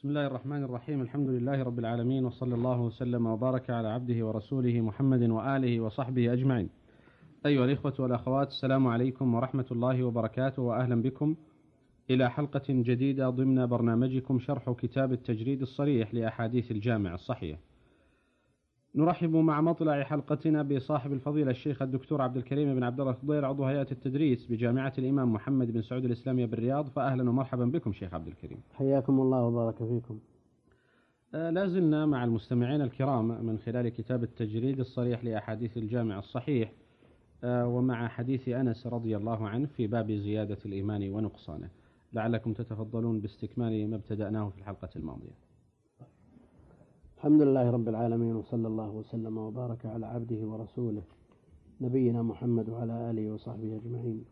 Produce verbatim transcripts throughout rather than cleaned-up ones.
بسم الله الرحمن الرحيم. الحمد لله رب العالمين، وصلى الله وسلم وبارك على عبده ورسوله محمد وآله وصحبه أجمعين. أيها الإخوة والأخوات، السلام عليكم ورحمة الله وبركاته، وأهلا بكم إلى حلقة جديدة ضمن برنامجكم شرح كتاب التجريد الصريح لأحاديث الجامع الصحيح. نرحب مع مطلع حلقتنا بصاحب الفضيلة الشيخ الدكتور عبد الكريم بن عبد الله الخضير، عضو هيئة التدريس بجامعة الإمام محمد بن سعود الإسلامية بالرياض. فأهلا ومرحبا بكم شيخ عبد الكريم. حياكم الله وبارك فيكم. لا زلنا مع المستمعين الكرام من خلال كتاب التجريد الصريح لأحاديث الجامع الصحيح، ومع حديث أنس رضي الله عنه في باب زيادة الإيمان ونقصانه. لعلكم تتفضلون باستكمال ما ابتدأناه في الحلقة الماضية. الحمد لله رب العالمين، وصلى الله وسلم وبارك على عبده ورسوله نبينا محمد وعلى آله وصحبه أجمعين.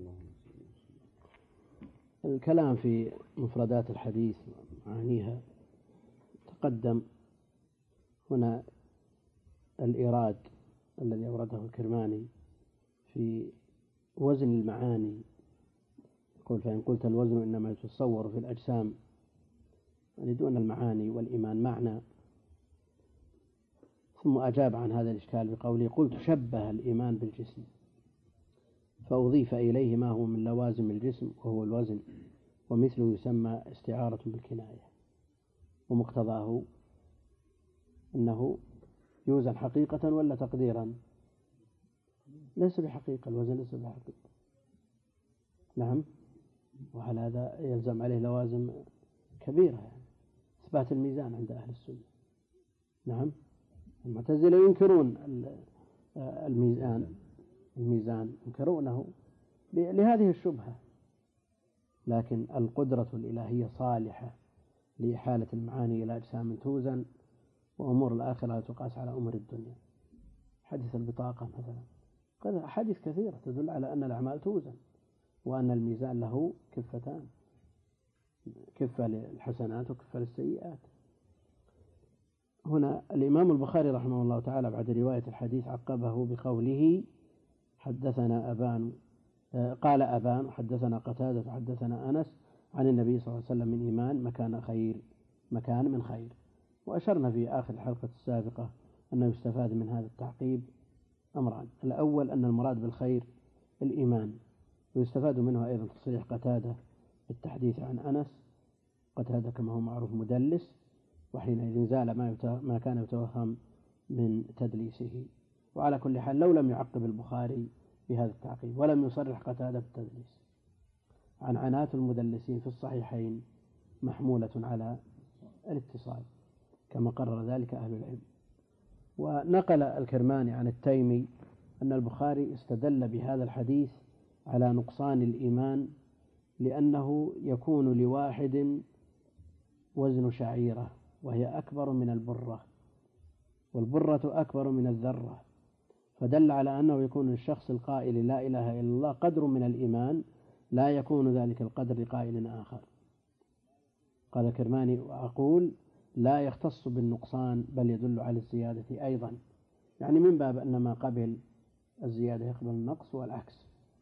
الكلام في مفردات الحديث ومعانيها تقدم. هنا الإيراد الذي أورده الكرماني في وزن المعاني، يقول: فإن قلت الوزن إنما يتصور في الأجسام، يعني دون المعاني والإيمان معنى. ثم أجاب عن هذا الإشكال بقوله: قلت شبه الإيمان بالجسم فأضيف إليه ما هو من لوازم الجسم وهو الوزن، ومثله يسمى استعارة بالكناية، ومقتضاه أنه يوزن حقيقة ولا تقديرا؟ ليس بحقيقة، الوزن ليس بحقيقة. نعم، وعلى هذا يلزم عليه لوازم كبيرة، يعني إثبات الميزان عند أهل السنة. نعم، المعتزلة ينكرون الميزان الميزان ينكرونه لهذه الشبهة، لكن القدرة الإلهية صالحة لإحالة المعاني إلى أجسام توزن، وأمور الآخرة تقاس على أمور الدنيا. حديث البطاقة مثلا، قد حديث كثيرة تدل على أن الأعمال توزن، وأن الميزان له كفتان، كفة للحسنات وكفة للسيئات. هنا الإمام البخاري رحمه الله تعالى بعد رواية الحديث عقبه بقوله: حدثنا أبان قال أبان حدثنا قتادة حدثنا أنس عن النبي صلى الله عليه وسلم من إيمان مكان خير مكان من خير. وأشرنا في آخر الحلقة السابقة أنه يستفاد من هذا التعقيب أمران: الأول أن المراد بالخير الإيمان، ويستفاد منه أيضا تصريح قتادة بالتحديث عن أنس. قتادة كما هو معروف مدلس، وحينئذ زال ما, ما كان يتوهم من تدليسه. وعلى كل حال لو لم يعقب البخاري بهذا التعقيب ولم يصرح قتادة بالتدليس، عنعنات المدلسين في الصحيحين محمولة على الاتصال كما قرر ذلك أهل العلم. ونقل الكرماني عن التيمي أن البخاري استدل بهذا الحديث على نقصان الإيمان لأنه يكون لواحد وزن شعيرة وهي أكبر من البرة، والبرة أكبر من الذرة، فدل على أنه يكون للشخص القائل لا إله إلا الله قدر من الإيمان لا يكون ذلك القدر لقائل آخر. قال الكرماني: وأقول لا يختص بالنقصان بل يدل على الزيادة أيضا، يعني من باب أن ما قبل الزيادة يقبل النقص والعكس.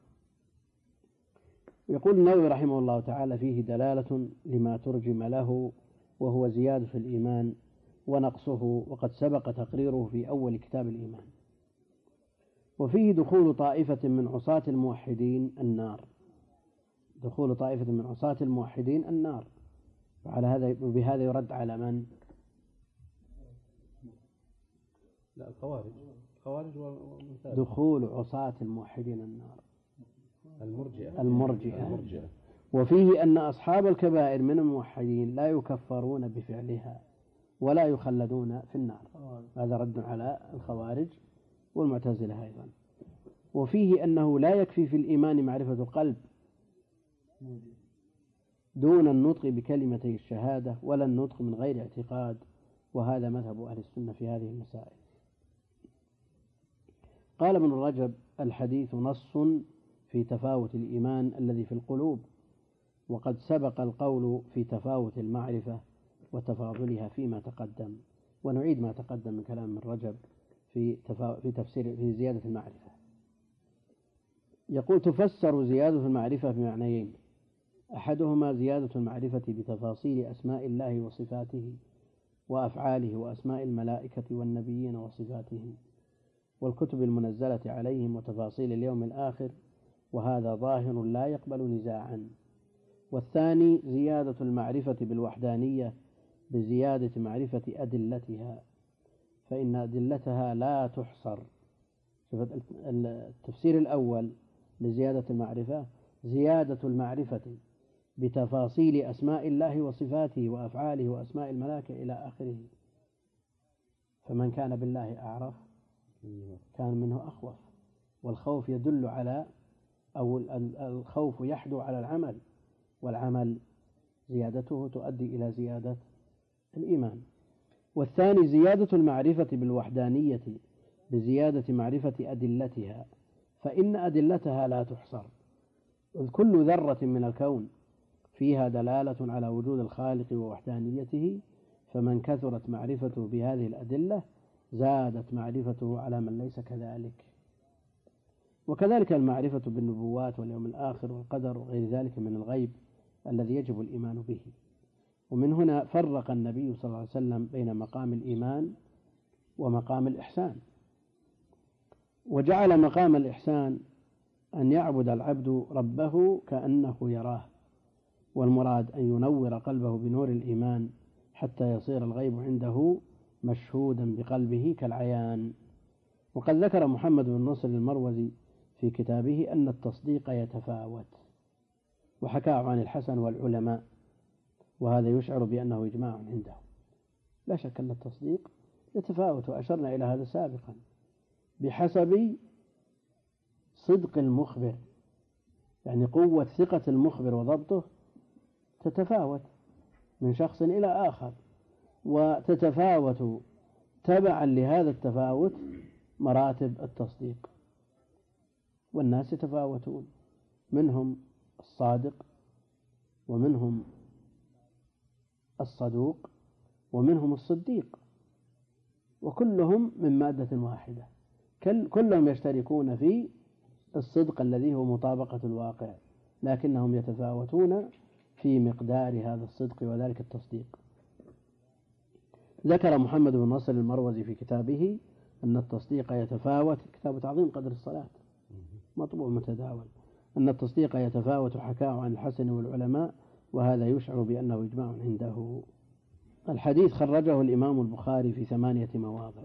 يقول النووي رحمه الله تعالى: فيه دلالة لما ترجم له، وهو زيادة في الإيمان ونقصه، وقد سبق تقريره في أول كتاب الإيمان. وفيه دخول طائفة من عصاة الموحدين النار دخول طائفة من عصاة الموحدين النار وعلى هذا وبهذا يرد على من؟ لا، الخوارج الخوارج دخول عصاة الموحدين النار المرجئة المرجئة. المرجئة. وفيه أن أصحاب الكبائر من الموحدين لا يكفرون بفعلها ولا يخلدون في النار. هذا رد على الخوارج والمعتزلة أيضا. وفيه أنه لا يكفي في الإيمان معرفة القلب دون النطق بكلمتي الشهادة ولا النطق من غير اعتقاد، وهذا مذهب أهل السنة في هذه المسائل. قال ابن رجب: الحديث نص في تفاوت الإيمان الذي في القلوب، وقد سبق القول في تفاوت المعرفة وتفاضلها فيما تقدم. ونعيد ما تقدم من كلام ابن رجب في في تفسير في زيادة المعرفة. يقول: تفسر زيادة المعرفة بمعنيين: أحدهما زيادة المعرفة بتفاصيل أسماء الله وصفاته وأفعاله وأسماء الملائكة والنبيين وصفاتهم والكتب المنزلة عليهم وتفاصيل اليوم الآخر، وهذا ظاهر لا يقبل نزاعا. والثاني زيادة المعرفة بالوحدانية بزيادة معرفة أدلتها، فإن أدلتها لا تحصر. التفسير الأول لزيادة المعرفة زيادة المعرفة بتفاصيل أسماء الله وصفاته وأفعاله وأسماء الملائكة إلى آخره، فمن كان بالله أعرف كان منه أخوف، والخوف يدل على أو الخوف يحدو على العمل، والعمل زيادته تؤدي إلى زيادة الإيمان. والثاني زيادة المعرفة بالوحدانية بزيادة معرفة أدلتها، فإن أدلتها لا تحصر، إذ كل ذرة من الكون فيها دلالة على وجود الخالق ووحدانيته، فمن كثرت معرفته بهذه الأدلة زادت معرفته على من ليس كذلك. وكذلك المعرفة بالنبوات واليوم الآخر والقدر وغير ذلك من الغيب الذي يجب الإيمان به. ومن هنا فرق النبي صلى الله عليه وسلم بين مقام الإيمان ومقام الإحسان، وجعل مقام الإحسان أن يعبد العبد ربه كأنه يراه، والمراد أن ينور قلبه بنور الإيمان حتى يصير الغيب عنده مشهودا بقلبه كالعيان. وقد ذكر محمد بن نصر المروزي في كتابه أن التصديق يتفاوت، وحكاه عن الحسن والعلماء، وهذا يشعر بأنه إجماع عنده. لا شك أن التصديق يتفاوت، وأشرنا إلى هذا سابقا، بحسب صدق المخبر، يعني قوة ثقة المخبر وضبطه تتفاوت من شخص إلى آخر، وتتفاوت تبعا لهذا التفاوت مراتب التصديق. والناس يتفاوتون، منهم الصادق ومنهم الصدوق ومنهم الصديق، وكلهم من مادة واحدة، كلهم يشتركون في الصدق الذي هو مطابقة الواقع، لكنهم يتفاوتون في مقدار هذا الصدق وذلك التصديق. ذكر محمد بن نصر المروزي في كتابه أن التصديق يتفاوت، كتاب تعظيم قدر الصلاة مطبوع متداول، أن التصديق يتفاوت، حكاه عن الحسن والعلماء، وهذا يشعر بأنه إجماع عنده. الحديث خرجه الإمام البخاري في ثمانية مواضع.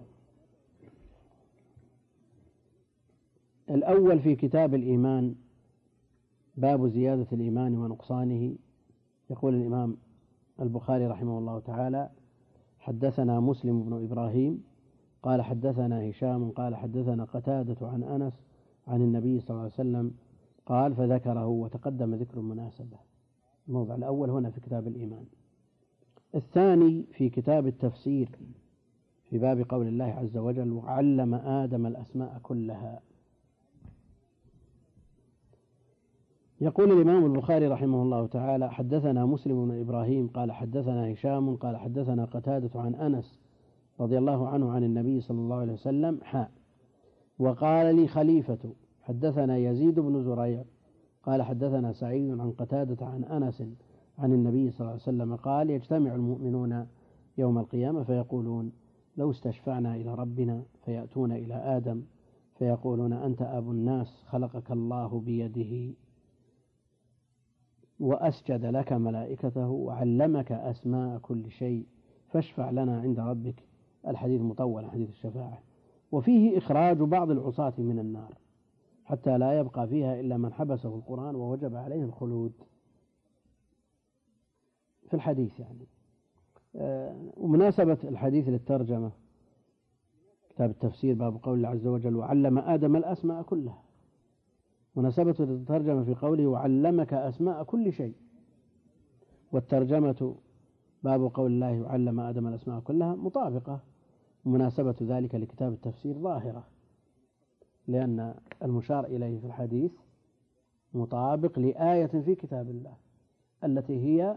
الأول في كتاب الإيمان، باب زيادة الإيمان ونقصانه. يقول الإمام البخاري رحمه الله تعالى: حدثنا مسلم بن إبراهيم قال حدثنا هشام قال حدثنا قتادة عن أنس عن النبي صلى الله عليه وسلم قال، فذكره وتقدم ذكر المناسبة. الموضع الأول هنا في كتاب الإيمان. الثاني في كتاب التفسير في باب قول الله عز وجل: وعلم آدم الأسماء كلها. يقول الإمام البخاري رحمه الله تعالى: حدثنا مسلم بن إبراهيم قال حدثنا هشام قال حدثنا قتادة عن أنس رضي الله عنه عن النبي صلى الله عليه وسلم حاء. وقال لي خليفة حدثنا يزيد بن زريع قال حدثنا سعيد عن قتادة عن أنس عن النبي صلى الله عليه وسلم قال: يجتمع المؤمنون يوم القيامة فيقولون: لو استشفعنا إلى ربنا، فيأتون إلى آدم فيقولون: أنت أبو الناس، خلقك الله بيده وأسجد لك ملائكته وعلمك أسماء كل شيء، فاشفع لنا عند ربك. الحديث مطول، حديث الشفاعة. وفيه إخراج بعض العصاة من النار حتى لا يبقى فيها إلا من حبسه القرآن ووجب عليه الخلود في الحديث يعني. ومناسبة الحديث للترجمة كتاب التفسير باب قول الله عز وجل: وعلم آدم الأسماء كلها. مناسبة الترجمة في قوله: وعلمك أسماء كل شيء. والترجمة باب قول الله: وعلم آدم الأسماء كلها مطابقة. مناسبة ذلك لكتاب التفسير ظاهرة، لأن المشار إليه في الحديث مطابق لآية في كتاب الله التي هي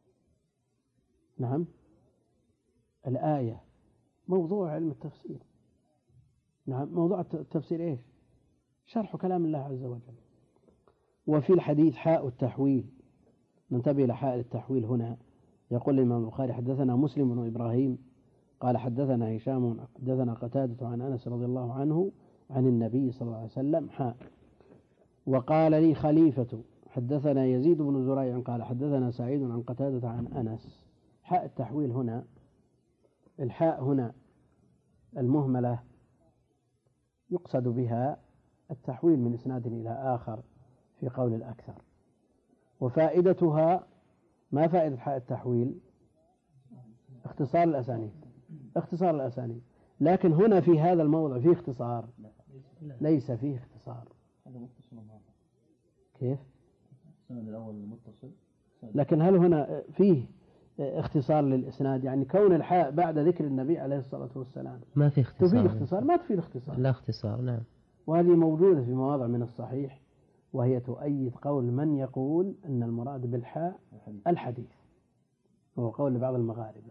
نعم الآية موضوع علم التفسير. نعم موضوع التفسير إيش؟ شرح كلام الله عز وجل. وفي الحديث حاء التحويل ننتبه إلى حائل التحويل هنا. يقول الإمام البخاري حدثنا مسلم بن إبراهيم قال حدثنا هشام حدثنا قتادة عن أنس رضي الله عنه عن النبي صلى الله عليه وسلم حاء. وقال لي خليفة حدثنا يزيد بن زريع قال حدثنا سعيد عن قتادة عن أنس. حاء التحويل هنا، الحاء هنا المهملة يقصد بها التحويل من إسناد إلى آخر في قول الأكثر. وفائدتها ما فائدة حاء التحويل؟ اختصار الأسانيد، اختصار الأسانيد. لكن هنا في هذا الموضع فيه اختصار؟ ليس فيه اختصار. كيف؟ لكن هل هنا فيه اختصار للإسناد؟ يعني كون الحاء بعد ذكر النبي عليه الصلاة والسلام ما في اختصار. تفيد اختصار؟ ما تفيد اختصار. لا اختصار. نعم. وهذه موجودة في مواضع من الصحيح، وهي تؤيد قول من يقول أن المراد بالحاء الحديث، وهو قول بعض المغاربة،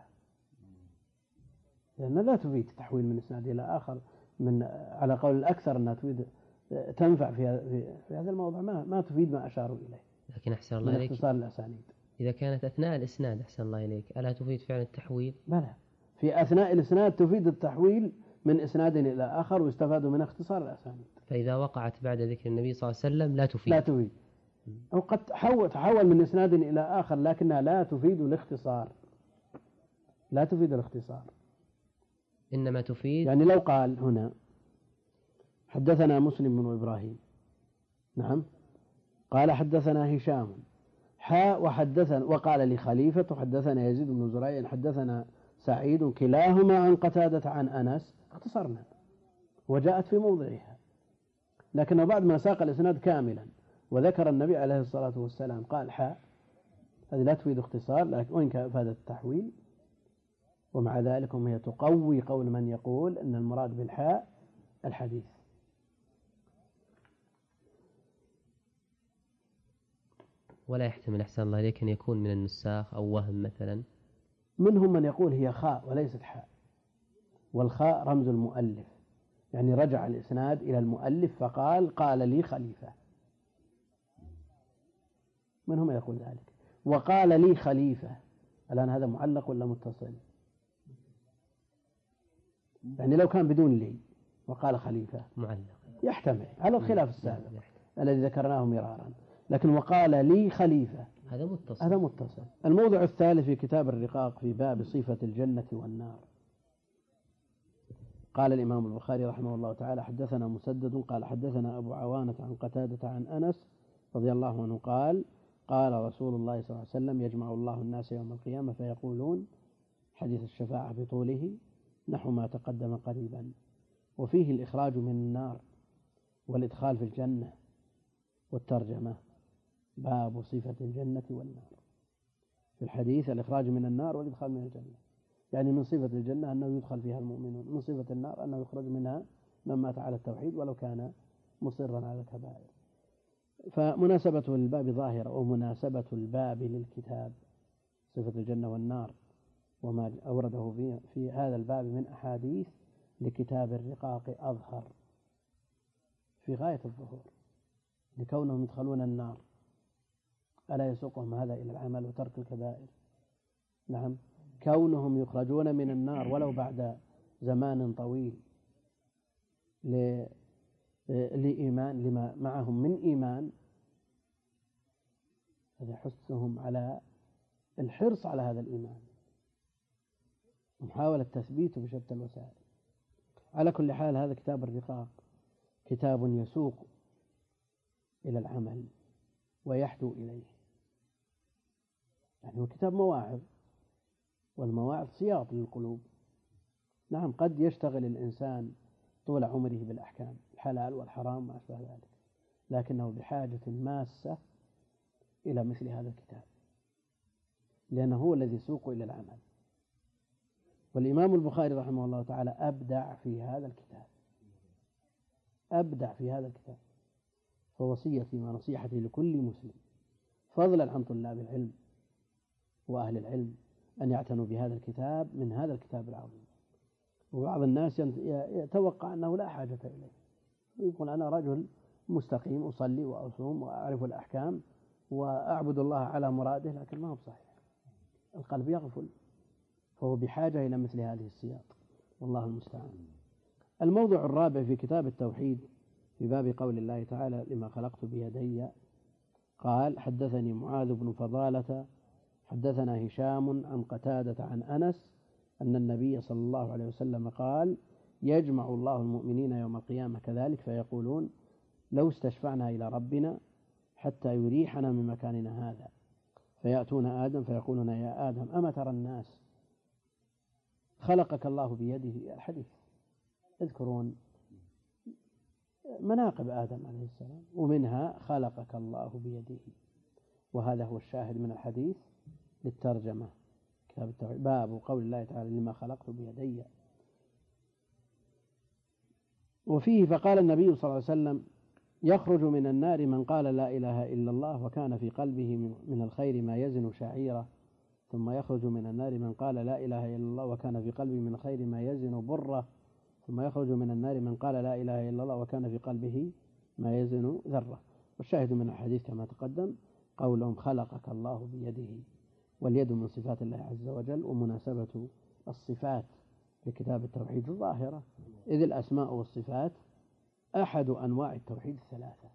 لأنها لا تفيد تحويل من إسناد إلى آخر من على قول الأكثر أنها تفيد تنفع في في هذا الموضع، ما ما تفيد ما أشاروا إليه. لكن أحسن الله إليك اختصار الأسانيد إذا كانت أثناء الإسناد أحسن الله إليك ألا تفيد فعل التحويل؟ بلى، في أثناء الإسناد تفيد التحويل من إسناد إلى آخر ويستفاد من اختصار الأسانيد. فإذا وقعت بعد ذكر النبي صلى الله عليه وسلم لا تفيد. لا تفيد، أو قد تحول تحول من إسناد إلى آخر لكنها لا تفيد الاختصار، لا تفيد الاختصار، إنما تفيد. يعني لو قال هنا حدثنا مسلم بن إبراهيم، نعم، قال حدثنا هشام حاء وحدثنا وقال لي خليفة حدثنا يزيد بن زريع حدثنا سعيد كلاهما عن قتادة عن أنس، اختصرنا وجاءت في موضعها. لكنه بعد ما ساق الإسناد كاملا وذكر النبي عليه الصلاة والسلام قال حاء، هذه لا تفيد اختصار، لكن وإن كان أفادت التحويل. ومع ذلك هي تقوي قول من يقول أن المراد بالحاء الحديث. ولا يحتمل أحسن الله إليك أن يكون من النساخ أو وهم مثلا؟ منهم من يقول هي خاء وليست حاء، والخاء رمز المؤلف، يعني رجع الإسناد إلى المؤلف فقال قال لي خليفة، منهم من يقول ذلك. وقال لي خليفة، الآن هذا معلق ولا متصل؟ يعني لو كان بدون لي وقال خليفة معلق يحتمل على الخلاف السابق الذي ذكرناه مرارا، لكن وقال لي خليفة هذا متصل. هذا متصل. الموضع الثالث في كتاب الرقاق في باب صفة الجنة والنار. قال الإمام البخاري رحمه الله تعالى حدثنا مسدد قال حدثنا أبو عوانة عن قتادة عن أنس رضي الله عنه قال قال رسول الله صلى الله عليه وسلم يجمع الله الناس يوم القيامة فيقولون، حديث الشفاعة بطوله نحو ما تقدم قريبا، وفيه الإخراج من النار والإدخال في الجنة. والترجمة باب صفة الجنة والنار. في الحديث الإخراج من النار والإدخال من الجنة، يعني من صفة الجنة أنه يدخل فيها المؤمنون، من صفة النار أنه يخرج منها من مات على التوحيد ولو كان مصرا على الكبائر. فمناسبته للباب ظاهرة، ومناسبة الباب للكتاب صفة الجنة والنار وما أورده في, في هذا الباب من أحاديث لكتاب الرقاق أظهر في غاية الظهور، لكونهم يدخلون النار ألا يسوقهم هذا إلى العمل وترك الكبائر؟ نعم. كونهم يخرجون من النار ولو بعد زمان طويل لإيمان لما معهم من إيمان، هذا يحثهم على الحرص على هذا الإيمان ومحاولة تثبيته بشتى الوسائل. على كل حال هذا كتاب الرقاق كتاب يسوق إلى العمل ويحدو إليه، يعني هو كتاب مواعظ، والمواعظ سياط للقلوب. نعم، قد يشتغل الإنسان طول عمره بالأحكام الحلال والحرام وما أشبه ذلك، لكنه بحاجة ماسة إلى مثل هذا الكتاب، لأنه هو الذي يسوق إلى العمل. والإمام البخاري رحمه الله تعالى أبدع في هذا الكتاب، أبدع في هذا الكتاب. فوصيتي ونصيحتي لكل مسلم فضلا عن طلاب العلم وأهل العلم أن يعتنوا بهذا الكتاب من هذا الكتاب العظيم. وبعض الناس يتوقع أنه لا حاجة إليه، يقول أنا رجل مستقيم أصلي وأصوم وأعرف الأحكام وأعبد الله على مراده، لكن ما هو بصحيح، القلب يغفل، فهو بحاجة إلى مثل هذه السياق، والله المستعان. الموضع الرابع في كتاب التوحيد في باب قول الله تعالى لما خلقت بيدي، قال حدثني معاذ بن فضالة حدثنا هشام عن قتادة عن أنس أن النبي صلى الله عليه وسلم قال يجمع الله المؤمنين يوم القيامة كذلك فيقولون لو استشفعنا إلى ربنا حتى يريحنا من مكاننا هذا، فيأتون آدم فيقولون يا آدم أما ترى الناس خلقك الله بيده، الحديث اذكرون مناقب آدم عليه السلام، ومنها خلقك الله بيده، وهذا هو الشاهد من الحديث للترجمة كتاب التوحيد باب قول الله تعالى لما خلقت بيدي. وفيه فقال النبي صلى الله عليه وسلم يخرج من النار من قال لا إله إلا الله وكان في قلبه من الخير ما يزن شعيرة، ثم يخرج من النار من قال لا إله إلا الله وكان في قلبه من الخير ما يزن برة، ثم يخرج من النار من قال لا إله إلا الله وكان في قلبه ما يزن ذرة. والشاهد من الحديث كما تقدم قولهم خلقك الله بيده، واليد من صفات الله عز وجل، ومناسبة الصفات لكتاب التوحيد الظاهرة، إذ الأسماء والصفات أحد أنواع التوحيد الثلاثة.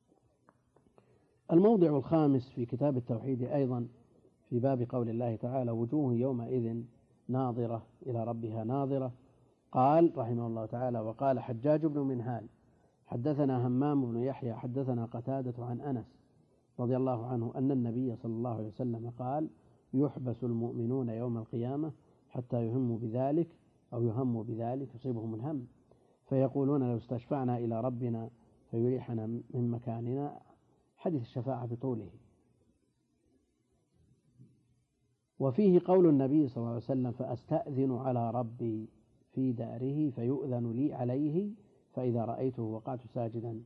الموضع الخامس في كتاب التوحيد أيضا في باب قول الله تعالى وجوه يومئذ ناظرة إلى ربها ناظرة، قال رحمه الله تعالى وقال حجاج بن منهال حدثنا همام بن يحيى حدثنا قتادة عن أنس رضي الله عنه أن النبي صلى الله عليه وسلم قال يحبس المؤمنون يوم القيامة حتى يهموا بذلك أو يهموا بذلك يصيبهم الهم، فيقولون لو استشفعنا إلى ربنا فيريحنا من مكاننا، حديث الشفاعة بطوله. وفيه قول النبي صلى الله عليه وسلم فأستأذن على ربي في داره فيؤذن لي عليه فإذا رأيته وقعت ساجدا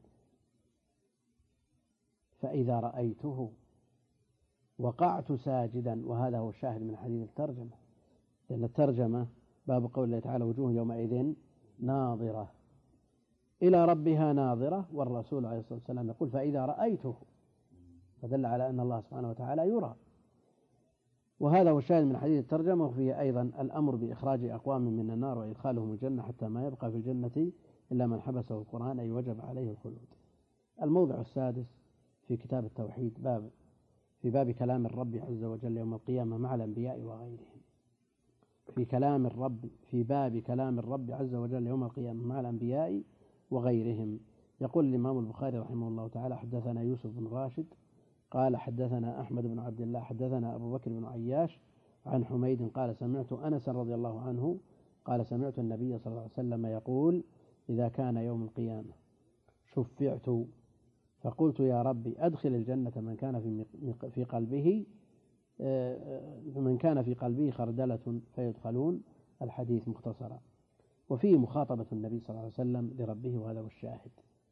فإذا رأيته وقعت ساجدا، وهذا هو الشاهد من حديث الترجمة، لأن الترجمة باب قول الله تعالى وجوه يومئذ ناظرة إلى ربها ناظرة، والرسول عليه الصلاة والسلام يقول فإذا رأيته، فدل على أن الله سبحانه وتعالى يرى، وهذا هو الشاهد من حديث الترجمة. وفيه أيضا الأمر بإخراج أقوام من النار وإدخالهم الجنة حتى ما يبقى في الجنة إلا من حبسه القرآن أي وجب عليه الخلود. الموضع السادس في كتاب التوحيد باب في باب كلام الرب عز وجل يوم القيامة مع الأنبياء وغيرهم. في كلام الرب في باب كلام الرب عز وجل يوم القيامة مع الأنبياء وغيرهم. يقول الإمام البخاري رحمه الله تعالى حدثنا يوسف بن راشد قال حدثنا أحمد بن عبد الله حدثنا أبو بكر بن عياش عن حميد قال سمعت أنس رضي الله عنه قال سمعت النبي صلى الله عليه وسلم يقول إذا كان يوم القيامة شفعت فقلت يا ربي أدخل الجنة من كان في في قلبه من كان في قلبه خردلة فيدخلون، الحديث مختصرا. وفيه مخاطبة النبي صلى الله عليه وسلم لربه، وهذا هو الشاهد،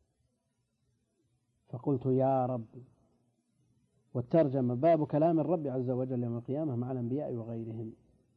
فقلت يا ربي. والترجمة باب كلام الرب عز وجل يوم القيامة مع الأنبياء وغيرهم.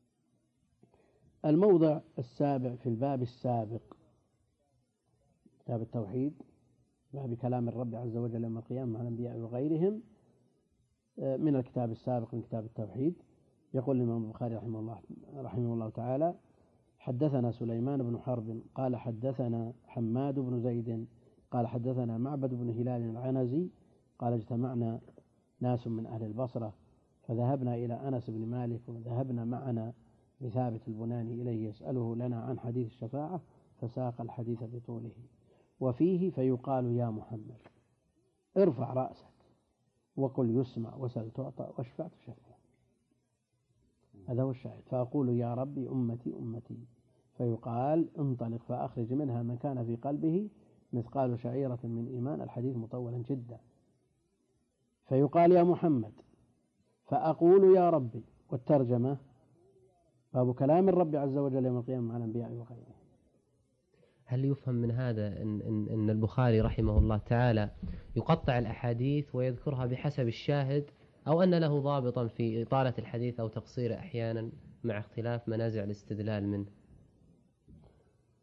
الموضع السابع في الباب السابق كتاب التوحيد باب كلام الرب عز وجل يوم القيامة مع الأنبياء وغيرهم من الكتاب السابق من كتاب التوحيد. يقول الإمام البخاري رحمه الله رحمه الله تعالى حدثنا سليمان بن حرب قال حدثنا حماد بن زيد قال حدثنا معبد بن هلال العنزي قال اجتمعنا ناس من أهل البصرة فذهبنا إلى أنس بن مالك وذهبنا معنا بثابت البناني إليه يسأله لنا عن حديث الشفاعة فساق الحديث بطوله. وفيه فيقال يا محمد ارفع رأسك وقل يسمع وسل تعطى واشفع تشفع، هذا هو الشاهد. فأقول يا ربي أمتي أمتي فيقال انطلق فأخرج منها من كان في قلبه مثقال شعيرة من إيمان، الحديث مطولا جدا. فيقال يا محمد فأقول يا ربي. والترجمة باب كلام الرب عز وجل يوم القيامة مع الأنبياء وغيرهم. هل يفهم من هذا إن, إن, إن البخاري رحمه الله تعالى يقطع الأحاديث ويذكرها بحسب الشاهد، أو أن له ضابطا في إطالة الحديث أو تقصيره أحيانا مع اختلاف منازع الاستدلال منه؟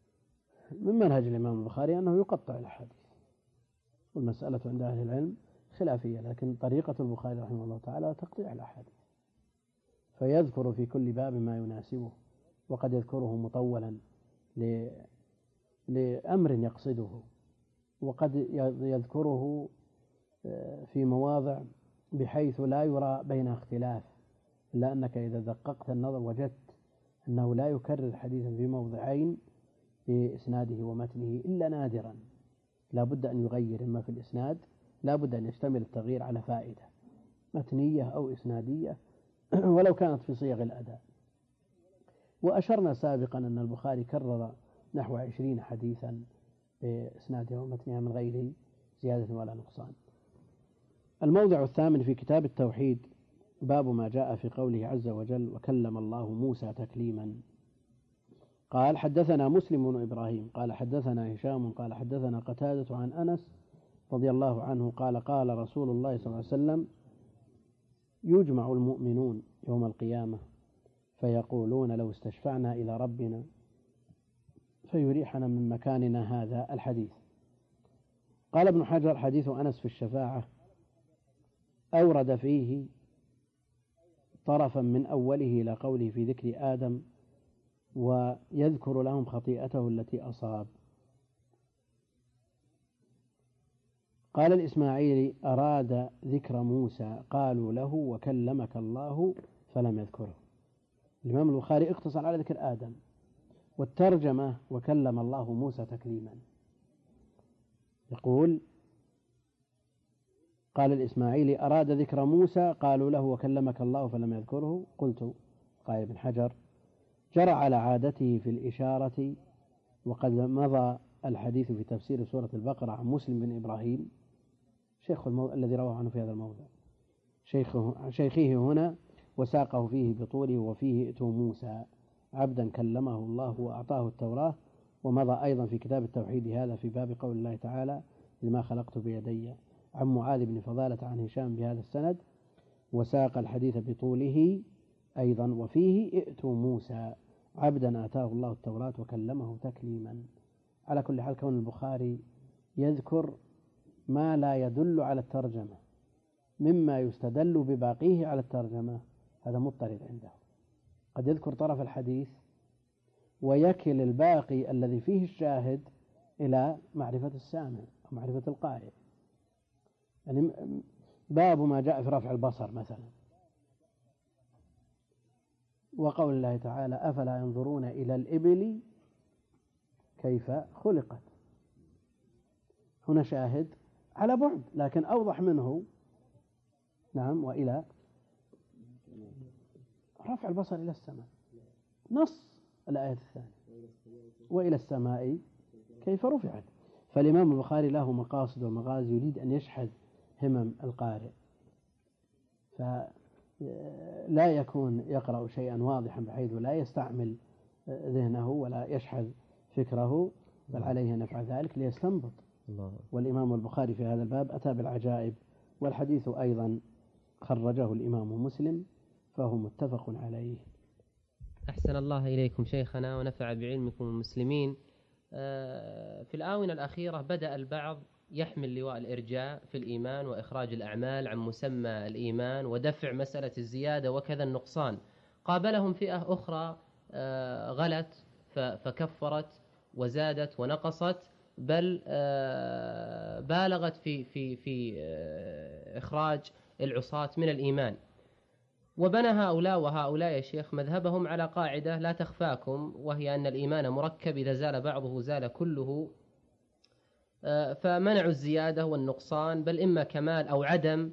من منهج الإمام البخاري أنه يقطع الأحاديث، والمسألة عند أهل العلم خلافية، لكن طريقة البخاري رحمه الله تعالى تقطيع الأحاديث، فيذكر في كل باب ما يناسبه، وقد يذكره مطولا لأمر يقصده، وقد يذكره في مواضع بحيث لا يرى بينها اختلاف، إلا أنك إذا دققت النظر وجدت أنه لا يكرر حديثا في موضعين في إسناده ومتنه إلا نادرا، لا بد أن يغير، إما في الإسناد لا بد أن يشتمل التغيير على فائدة متنية أو إسنادية ولو كانت في صيغ الأداء. وأشرنا سابقا أن البخاري كرر نحو عشرين حديثا بإسنادها ومتنها من غير زيادة ولا نقصان. الموضع الثامن في كتاب التوحيد، باب ما جاء في قوله عز وجل: وكلم الله موسى تكليما. قال: حدثنا مسلم بن إبراهيم قال حدثنا هشام قال حدثنا قتادة عن أنس رضي الله عنه قال: قال رسول الله صلى الله عليه وسلم: يجمع المؤمنون يوم القيامة فيقولون لو استشفعنا إلى ربنا فيريحنا من مكاننا هذا. الحديث. قال ابن حجر: حديث أنس في الشفاعة أورد فيه طرفا من أوله إلى قوله في ذكر آدم ويذكر لهم خطيئته التي أصاب. قال الإسماعيلي: أراد ذكر موسى قالوا له وكلمك الله فلم يذكره. الإمام البخاري اقتصر على ذكر آدم، والترجمة وكلم الله موسى تكليما. يقول: قال الإسماعيلي: أراد ذكر موسى قالوا له وكلمك الله فلم يذكره. قلت: قال ابن حجر: جرى على عادته في الإشارة، وقد مضى الحديث في تفسير سورة البقرة عن مسلم بن إبراهيم شيخ المو... الذي رواه عنه في هذا الموضع شيخه شيخه هنا، وساقه فيه بطوله وفيه ائتوا موسى عبدا كلمه الله وأعطاه التوراة. ومضى أيضا في كتاب التوحيد هذا في باب قول الله تعالى: لما خلقت بيدي، عن معاذ بن فضالة عن هشام بهذا السند، وساق الحديث بطوله أيضا وفيه ائتوا موسى عبدا آتاه الله التوراة وكلمه تكليما. على كل حال، كون البخاري يذكر ما لا يدل على الترجمة مما يستدل بباقيه على الترجمة هذا مضطرد عنده. قد يذكر طرف الحديث ويكل الباقي الذي فيه الشاهد إلى معرفة السامع أو معرفة القارئ. يعني باب ما جاء في رفع البصر مثلا، وقول الله تعالى: أفلا ينظرون إلى الإبل كيف خلقت. هنا شاهد على بعد، لكن أوضح منه. نعم. وإلى رفع البصر إلى السماء، نص الآية الثانية: وإلى السماء كيف رفعت. فالإمام البخاري له مقاصد ومغازي، يريد أن يشحذ همم القارئ، فلا يكون يقرأ شيئا واضحا بحيث لا يستعمل ذهنه ولا يشحذ فكره، بل عليه أن يفعل ذلك ليستنبط. والإمام البخاري في هذا الباب أتى بالعجائب، والحديث أيضا خرجه الإمام مسلم فهو متفق عليه. أحسن الله إليكم شيخنا ونفع بعلمكم المسلمين. في الآونة الأخيرة بدأ البعض يحمل لواء الإرجاء في الإيمان وإخراج الأعمال عن مسمى الإيمان ودفع مسألة الزيادة وكذا النقصان. قابلهم فئة أخرى غلت فكفرت وزادت ونقصت، بل بالغت في في في إخراج العصاة من الإيمان. وبنى هؤلاء وهؤلاء يا شيخ مذهبهم على قاعدة لا تخفاكم، وهي أن الإيمان مركب، إذا زال بعضه زال كله، فمنعوا الزيادة والنقصان، بل إما كمال أو عدم،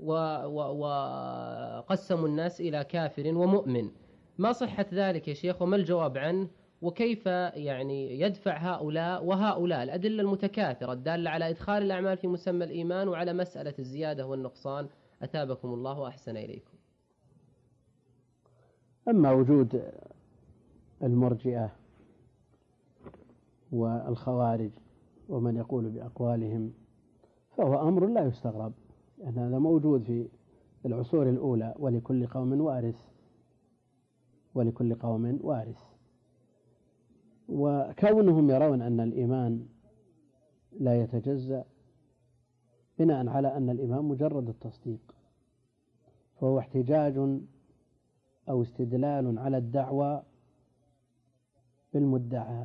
وقسموا الناس إلى كافر ومؤمن. ما صحة ذلك يا شيخ، وما الجواب عنه، وكيف يعني يدفع هؤلاء وهؤلاء الأدلة المتكاثرة الدالة على إدخال الأعمال في مسمى الإيمان وعلى مسألة الزيادة والنقصان؟ أتابكم الله وأحسن إليكم. أما وجود المرجئة والخوارج ومن يقول بأقوالهم فهو أمر لا يستغرب، لأن هذا موجود في العصور الأولى، ولكل قوم وارث ولكل قوم وارث. وكونهم يرون أن الإيمان لا يتجزأ بناء على أن الإيمان مجرد التصديق، فهو احتجاج أو استدلال على الدعوى بالمدعى.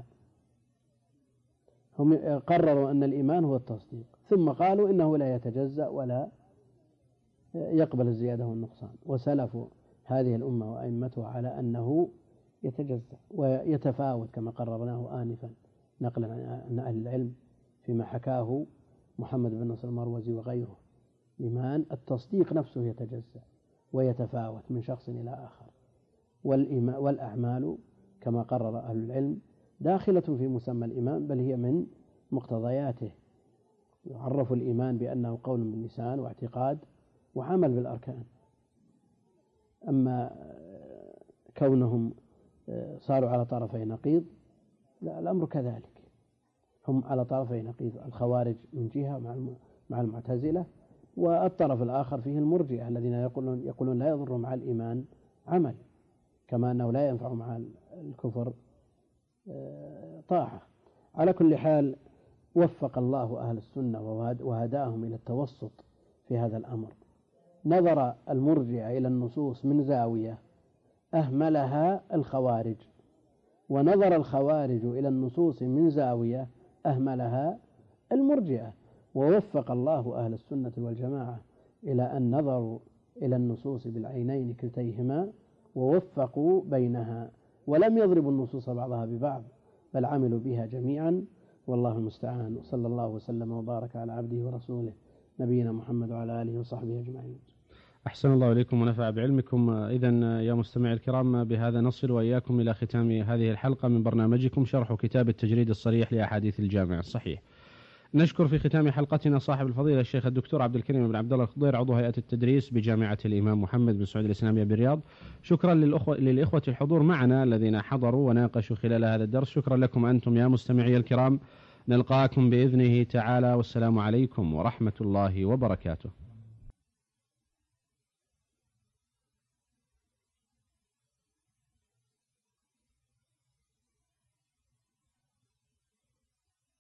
هم قرروا أن الإيمان هو التصديق، ثم قالوا إنه لا يتجزأ ولا يقبل الزيادة والنقصان، وسلفوا هذه الأمة وأئمتها على أنه يتجزأ ويتفاوت كما قررناه آنفا نقلا عن أهل العلم فيما حكاه محمد بن نصر المروزي وغيره. الإيمان التصديق نفسه يتجزأ ويتفاوت من شخص إلى آخر، والأعمال كما قرر أهل العلم داخلة في مسمى الإيمان، بل هي من مقتضياته. يعرف الإيمان بأنه قول باللسان واعتقاد وعمل بالأركان. أما كونهم صاروا على طرفي نقيض، لا، الأمر كذلك، هم على طرفي نقيض، الخوارج من جهة مع المعتزلة، والطرف الآخر فيه المرجئة الذين يقولون, يقولون لا يضر مع الإيمان عمل، كما أنه لا ينفع مع الكفر طاعة. على كل حال وفق الله أهل السنة وهداهم إلى التوسط في هذا الأمر. نظر المرجئة إلى النصوص من زاوية أهملها الخوارج، ونظر الخوارج إلى النصوص من زاوية أهملها المرجئة، ووفق الله أهل السنة والجماعة إلى أن نظروا إلى النصوص بالعينين كلتيهما ووفقوا بينها، ولم يضربوا النصوص بعضها ببعض، بل عملوا بها جميعا، والله المستعان. صلى الله وسلم وبارك على عبده ورسوله نبينا محمد وعلى آله وصحبه أجمعين. أحسن الله إليكم ونفع بعلمكم. إذن يا مستمعي الكرام، بهذا نصل وإياكم إلى ختام هذه الحلقة من برنامجكم شرح كتاب التجريد الصريح لأحاديث الجامع الصحيح. نشكر في ختام حلقتنا صاحب الفضيلة الشيخ الدكتور عبد الكريم بن عبد الله الخضير، عضو هيئة التدريس بجامعة الإمام محمد بن سعود الإسلامية بالرياض. شكرا للأخوة, للإخوة الحضور معنا الذين حضروا وناقشوا خلال هذا الدرس. شكرا لكم أنتم يا مستمعي الكرام. نلقاكم بإذنه تعالى، والسلام عليكم ورحمة الله وبركاته.